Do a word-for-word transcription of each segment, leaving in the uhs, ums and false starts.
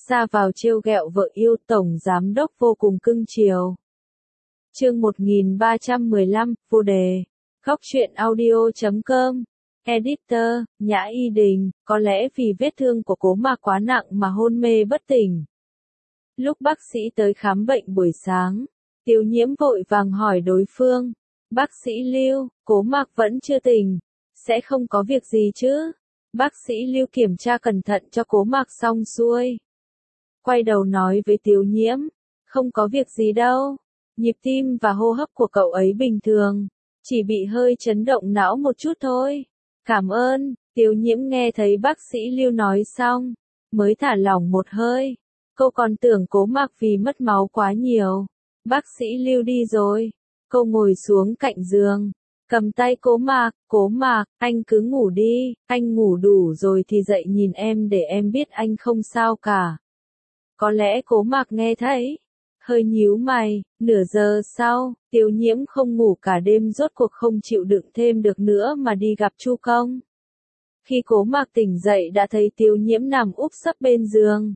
ra vào trêu ghẹo vợ yêu, tổng giám đốc vô cùng cưng chiều. Chương một nghìn ba trăm mười lăm, vô đề. Góc truyện audio chấm com. Editor, Nhã Y Đình, có lẽ vì vết thương của Cố Mạc quá nặng mà hôn mê bất tỉnh. Lúc bác sĩ tới khám bệnh buổi sáng, Tiêu Nhiễm vội vàng hỏi đối phương, bác sĩ Lưu, Cố Mạc vẫn chưa tỉnh, sẽ không có việc gì chứ? Bác sĩ Lưu kiểm tra cẩn thận cho Cố Mạc xong xuôi. Quay đầu nói với Tiêu Nhiễm, không có việc gì đâu, nhịp tim và hô hấp của cậu ấy bình thường, chỉ bị hơi chấn động não một chút thôi. Cảm ơn. Tiêu Nhiễm nghe thấy bác sĩ Lưu nói xong, mới thả lỏng một hơi. Cô còn tưởng Cố Mạc vì mất máu quá nhiều. Bác sĩ Lưu đi rồi. Cô ngồi xuống cạnh giường, cầm tay Cố Mạc, Cố Mạc, anh cứ ngủ đi, anh ngủ đủ rồi thì dậy nhìn em để em biết anh không sao cả. Có lẽ Cố Mạc nghe thấy, hơi nhíu mày. Nửa giờ sau, Tiêu Nhiễm không ngủ cả đêm, rốt cuộc không chịu đựng thêm được nữa mà đi gặp Chu Công. Khi Cố Mạc tỉnh dậy đã thấy Tiêu Nhiễm nằm úp sấp bên giường.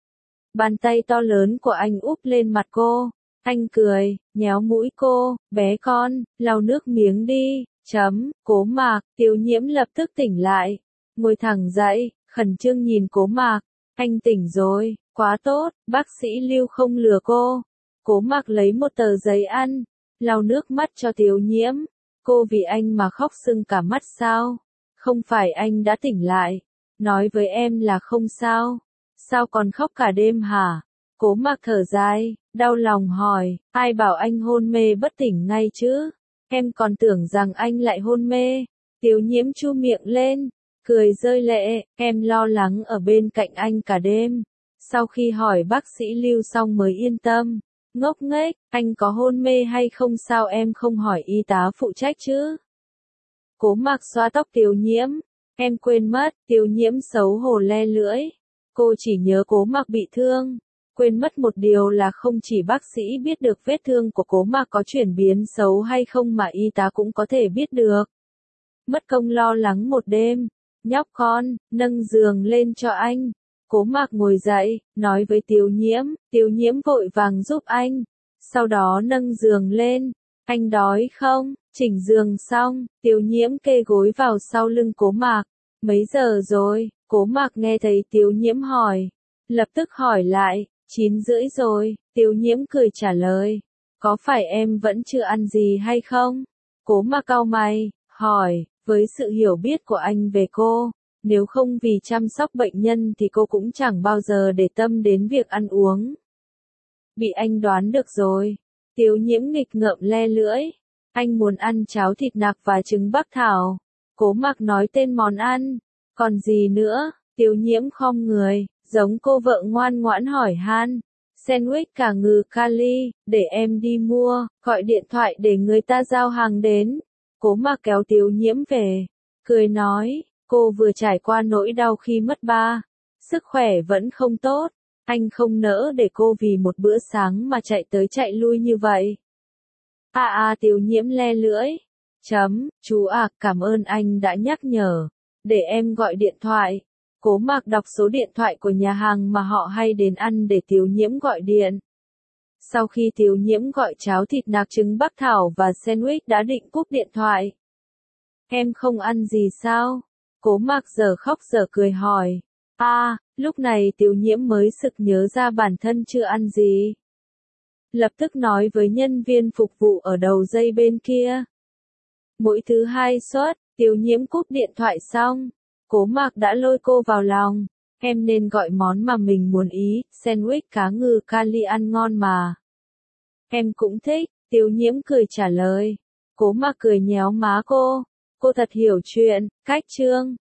Bàn tay to lớn của anh úp lên mặt cô. Anh cười, nhéo mũi cô, bé con, lau nước miếng đi, chấm. Cố Mạc, Tiêu Nhiễm lập tức tỉnh lại, ngồi thẳng dậy, khẩn trương nhìn Cố Mạc. Anh tỉnh rồi, quá tốt, bác sĩ Lưu không lừa cô. Cố Mạc lấy một tờ giấy ăn, lau nước mắt cho Tiêu Nhiễm. Cô vì anh mà khóc sưng cả mắt sao? Không phải anh đã tỉnh lại, nói với em là không sao, sao còn khóc cả đêm hả? Cố Mạc thở dài, đau lòng hỏi, ai bảo anh hôn mê bất tỉnh ngay chứ? Em còn tưởng rằng anh lại hôn mê. Tiêu Nhiễm chu miệng lên, cười rơi lệ, em lo lắng ở bên cạnh anh cả đêm. Sau khi hỏi bác sĩ Lưu xong mới yên tâm. Ngốc nghếch, anh có hôn mê hay không sao em không hỏi y tá phụ trách chứ? Cố Mạc xoa tóc Tiêu Nhiễm, em quên mất. Tiêu Nhiễm xấu hổ le lưỡi. Cô chỉ nhớ Cố Mạc bị thương, quên mất một điều là không chỉ bác sĩ biết được vết thương của Cố Mạc có chuyển biến xấu hay không mà y tá cũng có thể biết được. Mất công lo lắng một đêm. Nhóc con, nâng giường lên cho anh. Cố Mạc ngồi dậy, nói với Tiêu Nhiễm. Tiêu Nhiễm vội vàng giúp anh, sau đó nâng giường lên. Anh đói không? Chỉnh giường xong, Tiêu Nhiễm kê gối vào sau lưng Cố Mạc. Mấy giờ rồi? Cố Mạc nghe thấy Tiêu Nhiễm hỏi, lập tức hỏi lại. Chín rưỡi rồi. Tiêu Nhiễm cười trả lời. Có phải em vẫn chưa ăn gì hay không? Cố Mạc cau mày, hỏi. Với sự hiểu biết của anh về cô, nếu không vì chăm sóc bệnh nhân thì cô cũng chẳng bao giờ để tâm đến việc ăn uống. Bị anh đoán được rồi. Tiêu Nhiễm nghịch ngợm le lưỡi. Anh muốn ăn cháo thịt nạc và trứng bắc thảo. Cố Mạc nói tên món ăn. Còn gì nữa? Tiêu Nhiễm khom người, giống cô vợ ngoan ngoãn hỏi han. Sandwich cả ngừ kali, để em đi mua, gọi điện thoại để người ta giao hàng đến. Cố Mạc kéo Tiêu Nhiễm về, cười nói, cô vừa trải qua nỗi đau khi mất ba, sức khỏe vẫn không tốt, anh không nỡ để cô vì một bữa sáng mà chạy tới chạy lui như vậy. À à Tiêu Nhiễm le lưỡi, chấm, chú à, cảm ơn anh đã nhắc nhở, để em gọi điện thoại. Cố Mạc đọc số điện thoại của nhà hàng mà họ hay đến ăn để Tiêu Nhiễm gọi điện. Sau khi Tiêu Nhiễm gọi cháo thịt nạc trứng bắc thảo và sandwich đã định cúp điện thoại. Em không ăn gì sao? Cố Mạc giờ khóc giờ cười hỏi. À, lúc này Tiêu Nhiễm mới sực nhớ ra bản thân chưa ăn gì. Lập tức nói với nhân viên phục vụ ở đầu dây bên kia. Mỗi thứ hai suất, Tiêu Nhiễm cúp điện thoại xong, Cố Mạc đã lôi cô vào lòng. Em nên gọi món mà mình muốn ý, sandwich cá ngừ kali ăn ngon mà. Em cũng thích. Tiêu Nhiễm cười trả lời. Cố Mạc cười nhéo má cô. Cô thật hiểu chuyện. Cách chương.